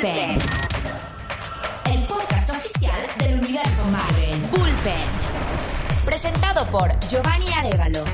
Bullpen, el podcast oficial del universo Marvel. Bullpen, presentado por Giovanni Arévalo.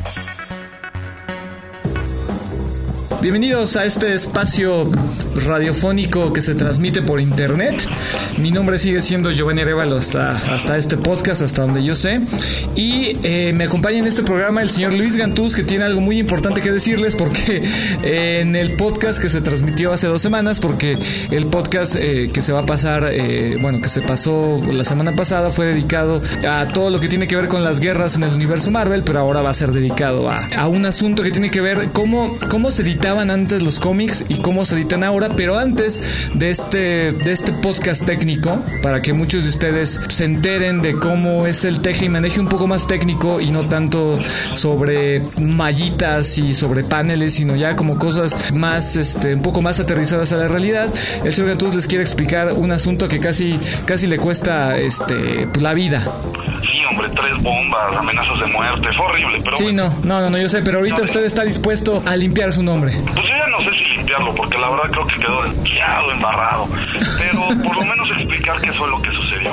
Bienvenidos a este espacio radiofónico que se transmite por internet. Mi nombre sigue siendo Giovanni Arévalo hasta este podcast, hasta donde yo sé. Y me acompaña en este programa el señor Luis Gantús, que tiene algo muy importante que decirles, porque en el podcast que se transmitió hace 2 semanas, porque el podcast que se va a pasar, que se pasó la semana pasada, fue dedicado a todo lo que tiene que ver con las guerras en el universo Marvel, pero ahora va a ser dedicado a un asunto que tiene que ver cómo se editaban antes los cómics y cómo se editan ahora. Pero antes de este podcast técnico, para que muchos de ustedes se enteren de cómo es el teje y maneje un poco más técnico y no tanto sobre mallitas y sobre paneles, sino ya como cosas más un poco más aterrizadas a la realidad, el señor Gantús les quiere explicar un asunto que casi le cuesta la vida. Sí, hombre, 3 bombas, amenazas de muerte, fue horrible, pero... Sí, no, yo sé, pero ahorita usted está dispuesto a limpiar su nombre. Pues yo ya no sé si limpiarlo, porque la verdad creo que quedó demasiado embarrado, pero por lo menos explicar qué fue lo que sucedió.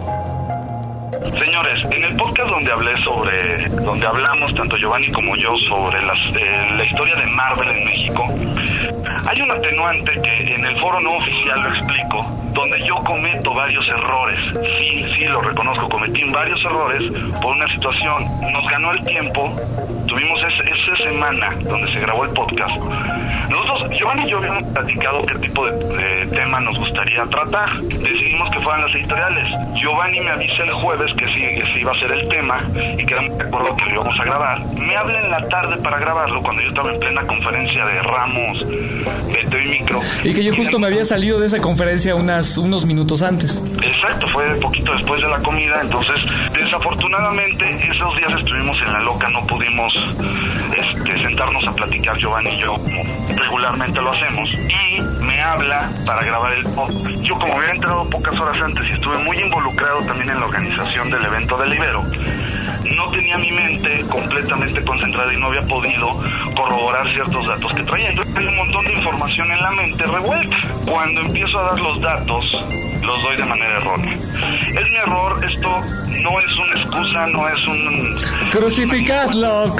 Señores, en el podcast donde hablamos tanto Giovanni como yo sobre la historia de Marvel en México, hay un atenuante que en el foro no oficial lo explico, donde yo cometo varios errores. Sí, lo reconozco, cometí varios errores por una situación. Nos ganó el tiempo, tuvimos esa semana donde se grabó el podcast. Nosotros, Giovanni y yo habíamos platicado qué tipo de tema nos gustaría tratar. Decidimos que fueran las editoriales. Giovanni me avisa el jueves que sí iba a ser el tema y que éramos de acuerdo que lo íbamos a grabar. Me habla en la tarde para grabarlo cuando yo estaba en plena conferencia de Ramos, de TV Micro. Y que yo justo me había salido de esa conferencia unos minutos antes. Exacto, fue poquito después de la comida. Entonces, desafortunadamente, esos días estuvimos en la loca, no pudimos sentarnos a platicar Giovanni y yo como regularmente lo hacemos. Y me habla para grabar el podcast. Yo, como había entrado pocas horas antes y estuve muy involucrado también en la organización del evento del Ibero, no tenía mi mente completamente concentrada y no había podido corroborar ciertos datos que traía. Entonces hay un montón de información en la mente revuelta. Cuando empiezo a dar los datos, los doy de manera errónea. Es mi error, esto no es una excusa, no es un... ¡Crucificadlo!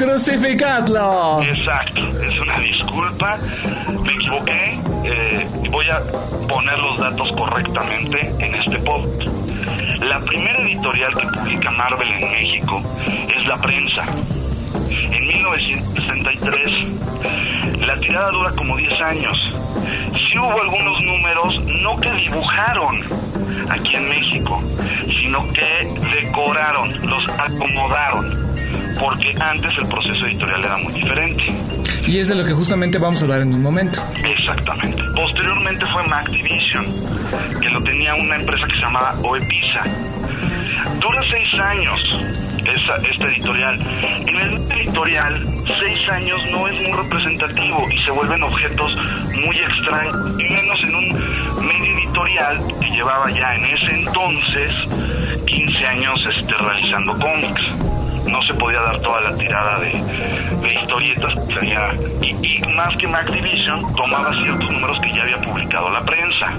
Exacto, es una disculpa, me equivoqué, y voy a poner los datos correctamente en este podcast. La primera editorial que publica Marvel en México es La Prensa. En 1963. La tirada dura como 10 años. Sí hubo algunos números, no que dibujaron aquí en México, sino que decoraron, los acomodaron, porque antes el proceso editorial era muy diferente. Y es de lo que justamente vamos a hablar en un momento. Exactamente. Posteriormente fue Macdivision, que lo tenía una empresa que se llamaba Oepisa. Dura 6 años esta editorial. En el editorial, 6 años no es muy representativo y se vuelven objetos muy extraños, y menos en un medio editorial que llevaba ya en ese entonces 15 años realizando cómics. No se podía dar toda la tirada de historietas que traía, y más que Macdivision tomaba ciertos números que ya había publicado La Prensa.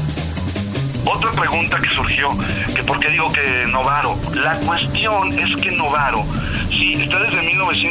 Otra pregunta que surgió, que por qué digo que Novaro. La cuestión es que Novaro, sí, está desde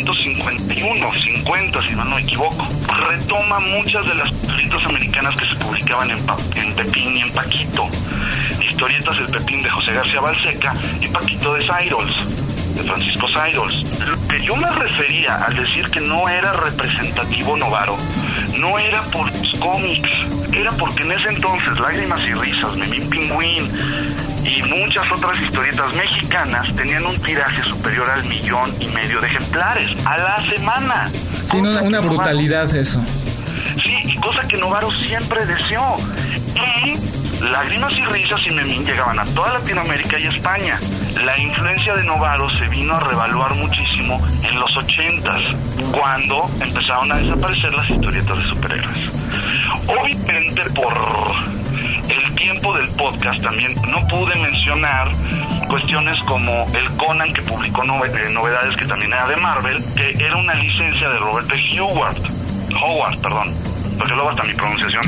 1950, si no me equivoco. Retoma muchas de las historietas americanas que se publicaban en Pepín y en Paquito. Historietas El Pepín de José García Balseca y Paquito de Cyrus, de Francisco Cyrus. Lo que yo me refería al decir que no era representativo Novaro, no era por los cómics, era porque en ese entonces Lágrimas y Risas, Memín Pingüín y muchas otras historietas mexicanas tenían un tiraje superior al 1,5 millones de ejemplares a la semana. Sí, una brutalidad eso. Sí, y cosa que Novaro siempre deseó. Y Lágrimas y Risas y Memín llegaban a toda Latinoamérica y España. La influencia de Novaro se vino a revaluar muchísimo en los 80s, cuando empezaron a desaparecer las historietas de superhéroes. Obviamente, por el tiempo del podcast también no pude mencionar cuestiones como el Conan, que publicó novedades, que también era de Marvel, que era una licencia de Robert P. Howard. porque luego hasta mi pronunciación.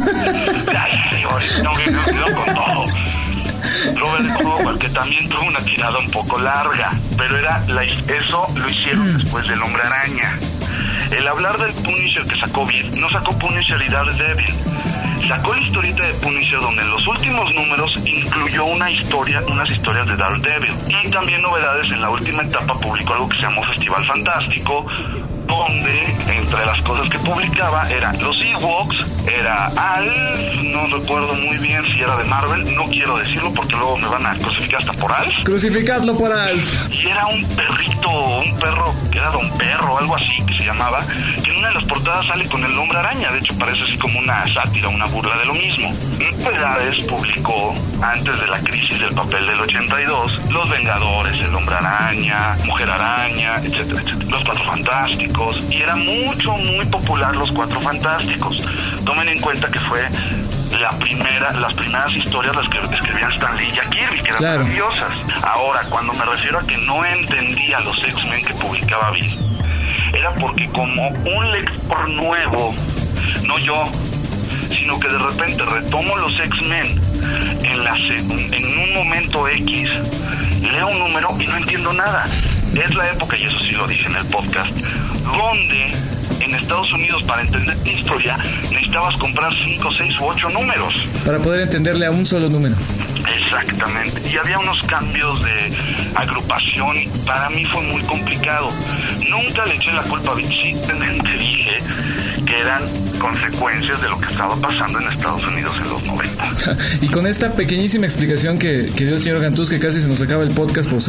No con todo. Robert Howard, que también tuvo una tirada un poco larga, pero eso lo hicieron después del Hombre Araña. El hablar del Punisher que sacó Bill, no sacó Punisher y Daredevil. Sacó la historieta de Punisher, donde en los últimos números incluyó unas historias de Daredevil. Y también novedades. En la última etapa publicó algo que se llamó Festival Fantástico, donde entre las cosas que publicaba eran los Ewoks, era Alf, no recuerdo muy bien si era de Marvel, no quiero decirlo porque luego me van a crucificar hasta por Alf. Crucificadlo por Alf. Y era un perro, que era Don Perro, algo así que se llamaba, que en una de las portadas sale con el Hombre Araña. De hecho parece así como una sátira, una burla de lo mismo. Novedades publicó antes de la crisis del papel del 82, Los Vengadores, el Hombre Araña, Mujer Araña, etcétera, etcétera, Los Cuatro Fantásticos. Y era muy popular Los Cuatro Fantásticos. Tomen en cuenta que fue las primeras historias las que escribían Stan Lee y Jack Kirby, que eran maravillosas. Ahora, cuando me refiero a que no entendía los X-Men que publicaba Bill, era porque como un lector nuevo, no yo, sino que de repente retomo los X-Men en un momento X, leo un número y no entiendo nada. Es la época, y eso sí lo dije en el podcast, donde en Estados Unidos para entender la historia necesitabas comprar 5, 6 u 8 números para poder entenderle a un solo número. Exactamente, y había unos cambios de agrupación y para mí fue muy complicado. Nunca le eché la culpa a Vinci, simplemente dije que eran consecuencias de lo que estaba pasando en Estados Unidos en los 90. Y con esta pequeñísima explicación que dio el señor Gantuz, que casi se nos acaba el podcast por su...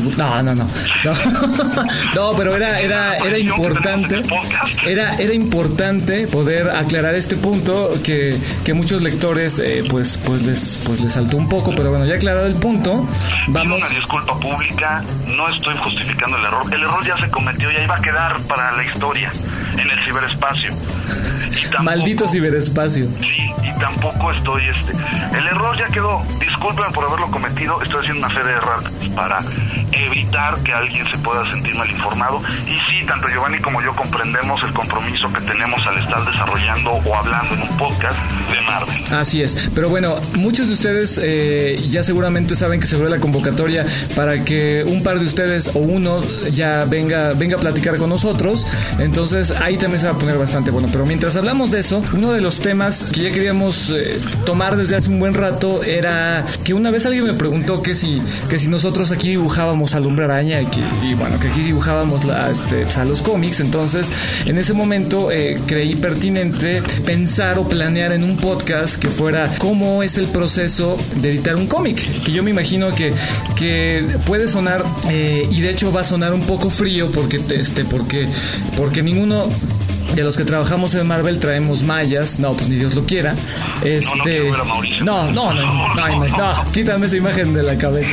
No, pero era importante. Era importante poder aclarar este punto que muchos lectores pues les saltó un poco, pero bueno, ya aclarado el punto, vamos. Una disculpa pública, no estoy justificando el error. El error ya se cometió y ahí va a quedar para la historia en el ciberespacio. Maldito ciberespacio. Sí, y tampoco estoy el error ya quedó. Discúlpenme por haberlo cometido. Estoy haciendo una serie de errores para evitar que alguien se pueda sentir mal informado. Y sí, tanto Giovanni como yo comprendemos el compromiso que tenemos al estar desarrollando o hablando en un podcast de Marvel. Así es, pero bueno, muchos de ustedes ya seguramente saben que se abrió la convocatoria para que un par de ustedes o uno ya venga a platicar con nosotros. Entonces ahí también se va a poner bastante bueno. Pero mientras hablamos de eso, uno de los temas que ya queríamos tomar desde hace un buen rato era que una vez alguien me preguntó que si nosotros aquí dibujábamos al Hombre Araña y que aquí dibujábamos a los cómics. Entonces en ese momento creí pertinente pensar o planear en un podcast que fuera cómo es el proceso de editar un cómic, que yo me imagino que puede sonar y de hecho va a sonar un poco frío porque ninguno de los que trabajamos en Marvel traemos mallas. No, pues ni Dios lo quiera. No quiero ver a Mauricio. No, quítame esa imagen de la cabeza.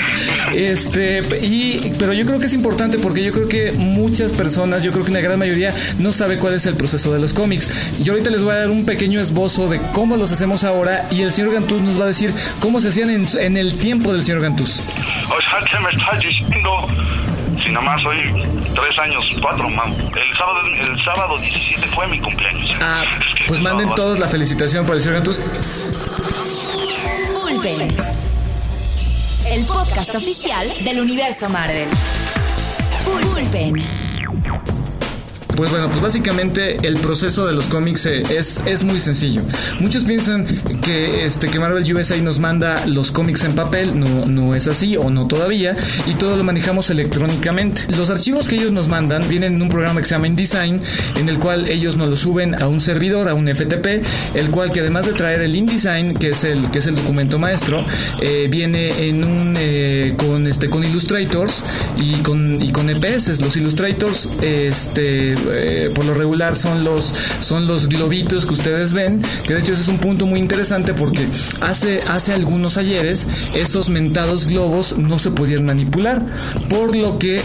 Pero yo creo que es importante porque yo creo que muchas personas, yo creo que una gran mayoría no sabe cuál es el proceso de los cómics. Yo ahorita les voy a dar un pequeño esbozo de cómo los hacemos ahora y el señor Gantuz nos va a decir cómo se hacían en el tiempo del señor Gantuz. O sea, ¿qué me estás diciendo? Si nomás hoy 4 más. El sábado 17 fue mi cumpleaños. Pues manden todos la felicitación por el señor Gantuz. Bullpen, el podcast oficial del universo Marvel. Bullpen. Pues bueno, pues básicamente el proceso de los cómics es muy sencillo. Muchos piensan que Marvel USA nos manda los cómics en papel. No es así, o no todavía, y todo lo manejamos electrónicamente. Los archivos que ellos nos mandan vienen en un programa que se llama InDesign, en el cual ellos nos lo suben a un servidor, a un FTP, el cual, que además de traer el InDesign, que es el documento maestro, viene en con Illustrators y con EPS. Los Illustrators por lo regular son los globitos que ustedes ven, que de hecho ese es un punto muy interesante porque hace algunos ayeres esos mentados globos no se podían manipular, por lo que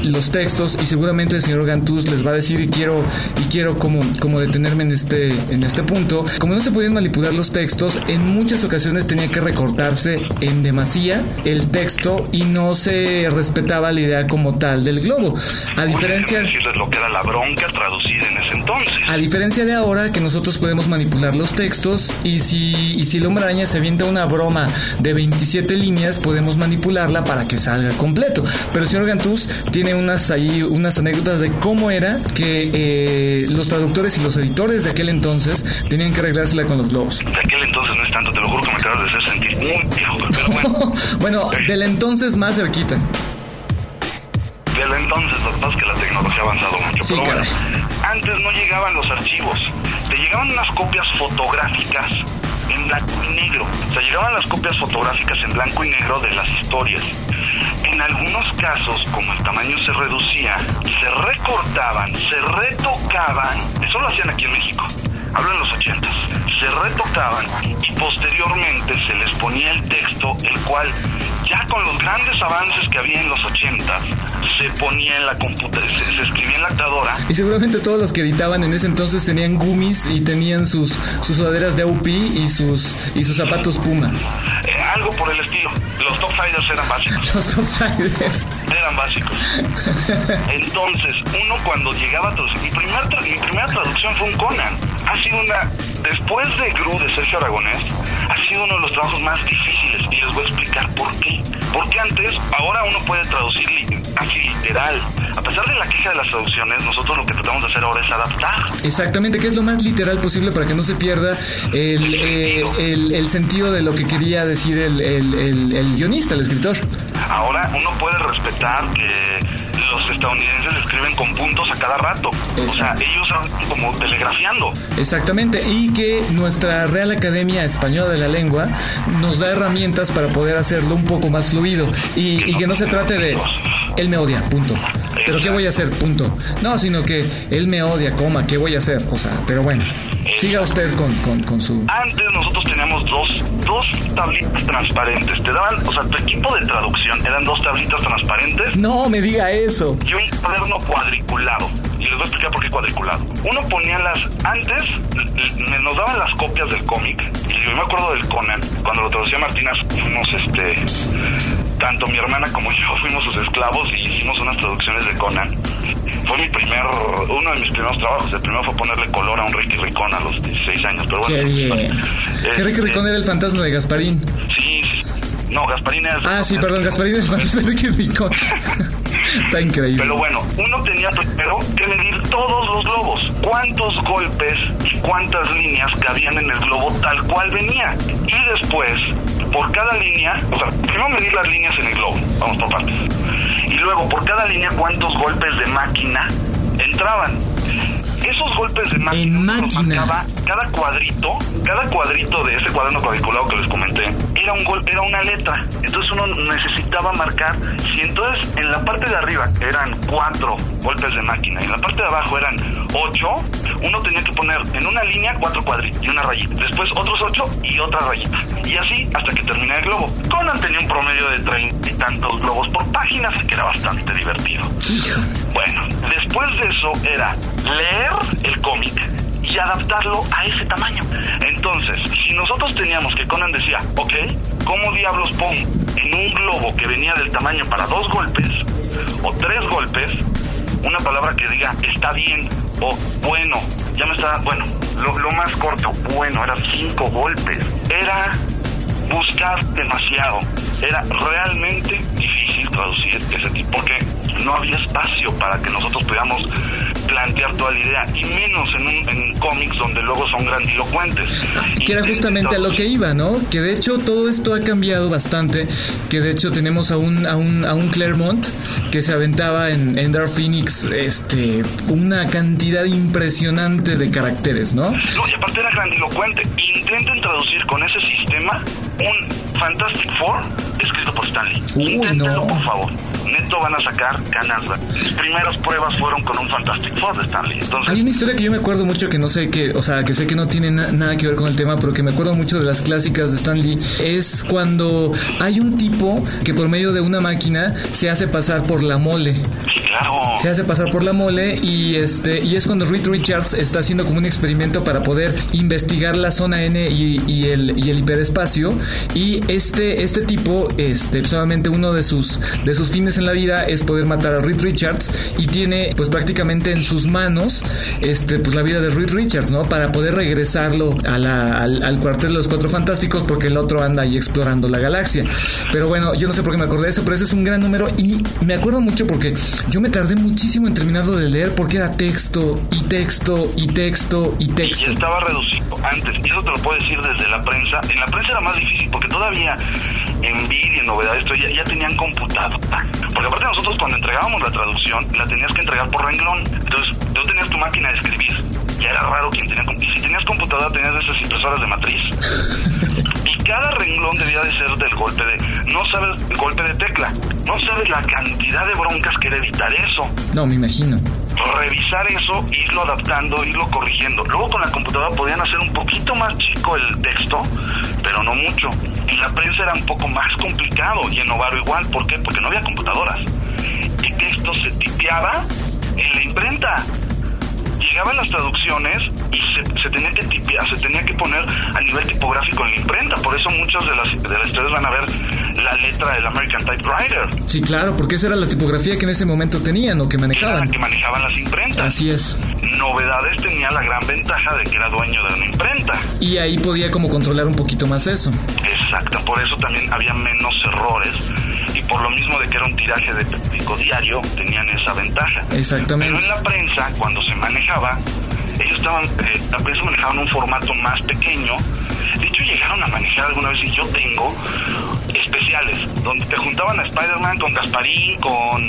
los textos, y seguramente el señor Gantuz les va a decir, y quiero como detenerme en este punto, como no se podían manipular los textos, en muchas ocasiones tenía que recortarse en demasía el texto y no se respetaba la idea como tal del globo. A diferencia de lo que era la bronca traducida en ese entonces. A diferencia de ahora, que nosotros podemos manipular los textos, y si el Hombre Araña se avienta una broma de 27 líneas, podemos manipularla para que salga completo. Pero el señor Gantuz tiene unas anécdotas de cómo era que los traductores y los editores de aquel entonces tenían que arreglársela con los globos. De aquel entonces no es tanto, te lo juro que me acabas de hacer sentir muy viejo, pero bueno. Bueno, del entonces más cerquita. Del entonces, lo que pasa es que la tecnología ha avanzado mucho. Sí, pero caray. bueno, antes no llegaban los archivos, te llegaban unas copias fotográficas en blanco y negro. O sea, llegaban las copias fotográficas en blanco y negro de las historias. En algunos casos, como el tamaño se reducía, se recortaban, se retocaban. Eso lo hacían aquí en México. Hablo en los 80s. Se retocaban y posteriormente se les ponía el texto, el cual, ya con los grandes avances que había en los 80s, se ponía en la computadora, se escribía en la computadora. Y seguramente todos los que editaban en ese entonces tenían gummies y tenían sus sudaderas de AUP y sus zapatos Puma. Algo por el estilo. Los Topsiders eran básicos. Los Topsiders eran básicos. Entonces, uno cuando llegaba a traducir, mi primera traducción fue un Conan. Ha sido después de Gru, de Sergio Aragonés, ha sido uno de los trabajos más difíciles, y les voy a explicar por qué. Porque ahora uno puede traducir así literal. A pesar de la queja de las traducciones, nosotros lo que tratamos de hacer ahora es adaptar. Exactamente, que es lo más literal posible para que no se pierda el sentido de lo que quería decir el guionista, el escritor. Ahora uno puede respetar que los estadounidenses escriben con puntos a cada rato. Exacto. O sea, ellos están como telegrafiando. Exactamente, y que nuestra Real Academia Española de la Lengua nos da herramientas para poder hacerlo un poco más fluido, y que no se trate de él me odia, punto. Pero ¿qué voy a hacer? Punto. No, sino que él me odia, coma, ¿qué voy a hacer? O sea, pero bueno, siga usted con su... Antes nosotros teníamos dos tablitas transparentes. Te daban, o sea, tu equipo de traducción eran 2 tablitas transparentes. No me diga eso. Y un cuaderno cuadriculado. Y les voy a explicar por qué cuadriculado. Uno ponía antes nos daban las copias del cómic. Y yo me acuerdo del Conan, cuando lo traducía Martínez, fuimos tanto mi hermana como yo fuimos sus esclavos y hicimos unas traducciones de Conan. Fue uno de mis primeros trabajos. El primero fue ponerle color a un Ricky Ricón a los 16 años. Pero bueno, qué bien. Que Ricky Ricón era el fantasma de Gasparín. Sí. No, Gasparín era... Gasparín es el fantasma de Ricky Ricón. Está increíble. Pero bueno, uno tenía primero que medir todos los globos. Cuántos golpes y cuántas líneas cabían en el globo tal cual venía. Y después, por cada línea, o sea, primero medir las líneas en el globo. Vamos por partes. Y luego, por cada línea, cuántos golpes de máquina entraban. Esos golpes de máquina, cada cuadrito de ese cuaderno cuadriculado que les comenté, era una letra. Entonces uno necesitaba marcar, si entonces en la parte de arriba eran 4 golpes de máquina y en la parte de abajo eran 8, uno tenía que poner en una línea 4 cuadritos y una rayita, después otros 8 y otra rayita, y así hasta que terminara el globo. Conan tenía un promedio de 30 y tantos globos por página, así que era bastante divertido. Bueno, después de eso era leer el cómic y adaptarlo a ese tamaño. Entonces, si nosotros teníamos que Conan decía, ok, ¿cómo diablos pongo en un globo que venía del tamaño para 2 golpes o 3 golpes una palabra que diga está bien o bueno? Ya me está, bueno, lo más corto, bueno, era 5 golpes. Era buscar demasiado. Era realmente difícil traducir ese tipo, porque no había espacio para que nosotros pudiéramos plantear toda la idea, y menos en cómics donde luego son grandilocuentes. Que era justamente a lo que iba, ¿no? Que de hecho todo esto ha cambiado bastante, que de hecho tenemos a un Claremont que se aventaba en Dark Phoenix una cantidad impresionante de caracteres, ¿no? No, y aparte era grandilocuente. Intenten traducir con ese sistema un Fantastic Four escrito por Stan Lee. Inténtenlo, por favor. Neto van a sacar ganas. Mis primeras pruebas fueron con un Fantastic Four de Stan Lee. Entonces, hay una historia que yo me acuerdo mucho, que no sé qué, o sea, que sé que no tiene nada que ver con el tema, pero que me acuerdo mucho de las clásicas de Stan Lee. Es cuando hay un tipo que por medio de una máquina se hace pasar por la mole. Sí, claro. Se hace pasar por la mole y es cuando Reed Richards está haciendo como un experimento para poder investigar la zona N y el hiperespacio. Y este tipo, solamente uno de sus fines en la vida es poder matar a Reed Richards, y tiene pues prácticamente en sus manos pues la vida de Reed Richards, ¿no? Para poder regresarlo al cuartel de los Cuatro Fantásticos, porque el otro anda ahí explorando la galaxia. Pero bueno, yo no sé por qué me acordé de eso, pero ese es un gran número y me acuerdo mucho porque yo me tardé muchísimo en terminarlo de leer, porque era texto y texto y texto y texto. Y ya estaba reducido antes, y eso te lo puedo decir desde la prensa. En la prensa era más difícil porque todavía en Vid y en Novedades ya tenían computadora. Porque aparte nosotros cuando entregábamos la traducción, la tenías que entregar por renglón. Entonces tú tenías tu máquina de escribir. Ya era raro quien tenía... Y si tenías computadora, tenías esas impresoras de matriz. Y cada renglón debía de ser del golpe de... No sabes el golpe de tecla. No sabes la cantidad de broncas que era editar eso. No, me imagino. Revisar eso, irlo adaptando, irlo corrigiendo. Luego con la computadora podían hacer un poquito más chico el texto, pero no mucho. En la prensa era un poco más complicado, y en Novaro igual. ¿Por qué? Porque no había computadoras. El texto se tipeaba en la imprenta. Llegaban las traducciones y se tenía que tipear, se tenía que poner a nivel tipográfico en la imprenta. Por eso muchas de las historias van a ver la letra del American Typewriter. Sí, claro, porque esa era la tipografía que en ese momento tenían o que manejaban. Era la que manejaban las imprentas. Así es. Novedades tenía la gran ventaja de que era dueño de una imprenta. Y ahí podía como controlar un poquito más eso. Exacto, por eso también había menos errores. Y por lo mismo de que era un tiraje de periódico diario, tenían esa ventaja. Exactamente. Pero en la prensa, cuando se manejaba, ellos la prensa manejaban un formato más pequeño. De hecho, llegaron a manejar alguna vez, y yo tengo especiales, donde te juntaban a Spider-Man con Gasparín, con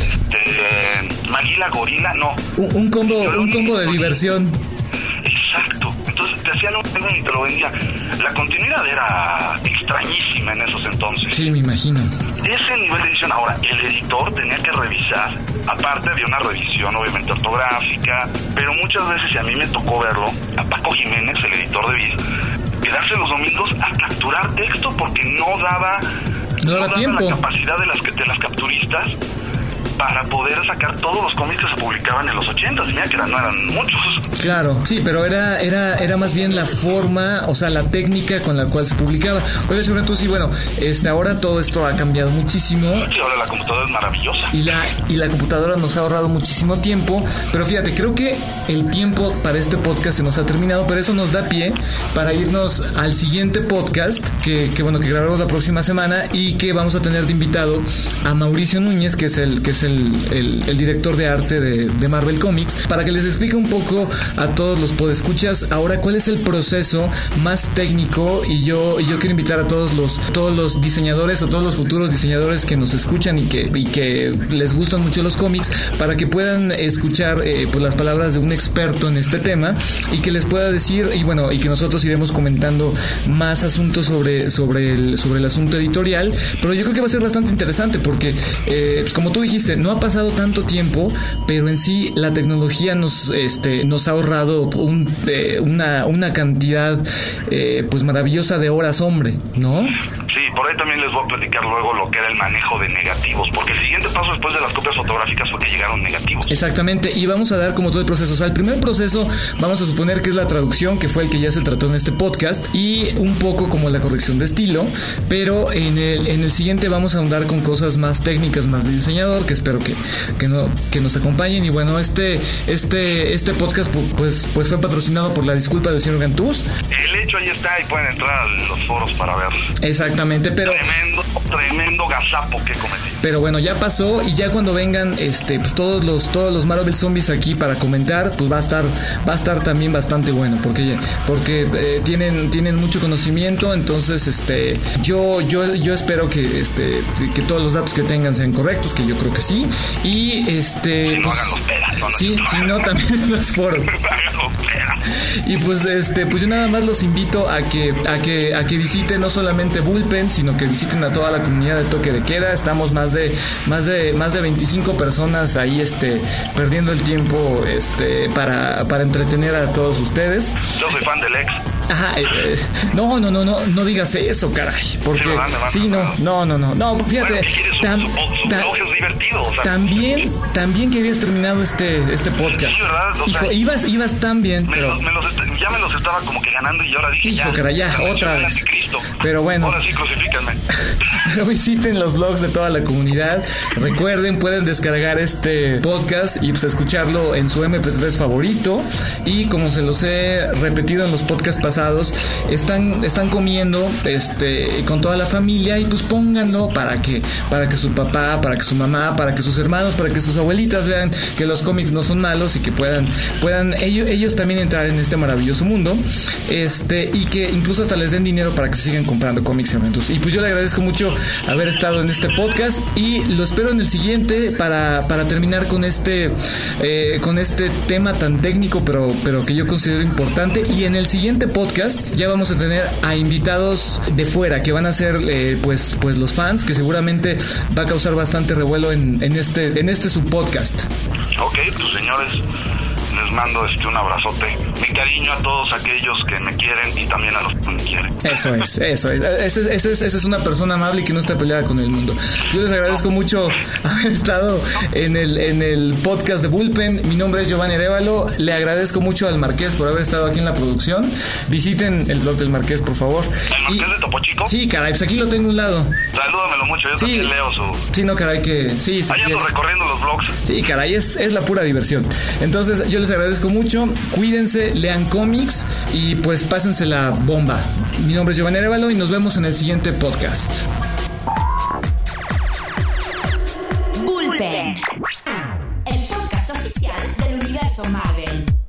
Maguila Gorila, no. Un combo de diversión. Exacto. Entonces te hacían un y te lo vendían. La continuidad era extrañísima en esos entonces. Sí, me imagino. Ese nivel de edición. Ahora, el editor tenía que revisar, aparte de una revisión obviamente ortográfica, pero muchas veces, y a mí me tocó verlo, a Paco Jiménez, el editor de Vid, quedarse los domingos a capturar texto porque no daba tiempo. La capacidad de las capturistas para poder sacar todos los cómics que se publicaban en los 80s. Mira que no eran muchos. Claro, sí, pero era más bien la forma, o sea, la técnica con la cual se publicaba. Oye, señor, tú sí, bueno, ahora todo esto ha cambiado muchísimo. Sí, ahora la computadora es maravillosa. Y la computadora nos ha ahorrado muchísimo tiempo, pero fíjate, creo que el tiempo para este podcast se nos ha terminado, pero eso nos da pie para irnos al siguiente podcast que grabaremos la próxima semana, y que vamos a tener de invitado a Mauricio Núñez, que es el director de arte de Marvel Comics, para que les explique un poco a todos los podescuchas ahora cuál es el proceso más técnico. Y yo quiero invitar a todos los diseñadores o todos los futuros diseñadores que nos escuchan y que les gustan mucho los cómics, para que puedan escuchar pues las palabras de un experto en este tema, y que les pueda decir, y que nosotros iremos comentando más asuntos sobre el asunto editorial. Pero yo creo que va a ser bastante interesante porque pues como tú dijiste, no ha pasado tanto tiempo, pero en sí la tecnología nos ha ahorrado una cantidad pues maravillosa de horas, hombre, ¿no? Sí, por ahí también les voy a platicar luego lo que era el manejo de negativos, porque el siguiente paso después de las copias fotográficas fue que llegaron negativos. Exactamente, y vamos a dar como todo el proceso. O sea, el primer proceso vamos a suponer que es la traducción, que fue el que ya se trató en este podcast, y un poco como la corrección de estilo, pero en el siguiente vamos a ahondar con cosas más técnicas, más de diseñador, que espero que nos acompañen. Y bueno, este podcast pues fue patrocinado por la disculpa del señor Gantús. El hecho ahí está, y pueden entrar a los foros para ver. Exactamente, pero tremendo gazapo que cometí. Pero bueno, ya pasó, y ya cuando vengan pues todos los Marvel Zombies aquí para comentar, pues va a estar también bastante bueno, porque tienen mucho conocimiento. Entonces yo espero que todos los datos que tengan sean correctos, que yo creo que sí. Y si no, hagan los peras, no, sí, si no, también en los foros. Y pues yo nada más los invito a que visiten no solamente Bullpen, sino que visiten a toda la comunidad de Toque de Queda. Estamos más de 25 personas ahí perdiendo el tiempo para entretener a todos ustedes. Yo soy fan del ex. Ajá, no digas eso, caray, porque sí, no, fíjate, bueno, sus elogios divertido. O sea, También que habías terminado este podcast. Sí, ¿verdad? O Hijo, sea, ibas tan bien, pero... ya me los estaba como que ganando y ahora dije, hijo, caray, ya, otra vez. Anticristo. Pero bueno. Ahora sí, crucifícanme. Pero visiten los blogs de toda la comunidad. Recuerden, pueden descargar este podcast y pues escucharlo en su MP3 favorito. Y como se los he repetido en los podcasts pasados, están comiendo con toda la familia y pues pónganlo para que su papá, para que su mamá, para que sus hermanos, para que sus abuelitas vean que los cómics no son malos y que puedan ellos también entrar en este maravilloso mundo, y que incluso hasta les den dinero para que sigan comprando cómics y eventos. Y pues yo le agradezco mucho haber estado en este podcast y lo espero en el siguiente para terminar con este tema tan técnico pero que yo considero importante. Y en el siguiente podcast ya vamos a tener a invitados de fuera que van a ser pues los fans, que seguramente va a causar bastante revuelo en este subpodcast. Ok, pues señores, les mando un abrazote. Mi cariño a todos aquellos que me quieren y también a los que me quieren. Eso es. Esa es una persona amable y que no está peleada con el mundo. Yo les agradezco mucho haber estado en el podcast de Bullpen. Mi nombre es Giovanni Arévalo. Le agradezco mucho al Marqués por haber estado aquí en la producción. Visiten el blog del Marqués, por favor. ¿El Marqués de Topo Chico? Sí, caray, pues aquí lo tengo a un lado. Salúdamelo mucho, yo también leo su... Sí, no, caray, que... Sí, ahí ando recorriendo los blogs. Sí, caray, es la pura diversión. Entonces, yo les agradezco mucho. Cuídense, lean cómics y pues pásense la bomba. Mi nombre es Giovanni Arévalo y nos vemos en el siguiente podcast. Bullpen, el podcast oficial del universo Marvel.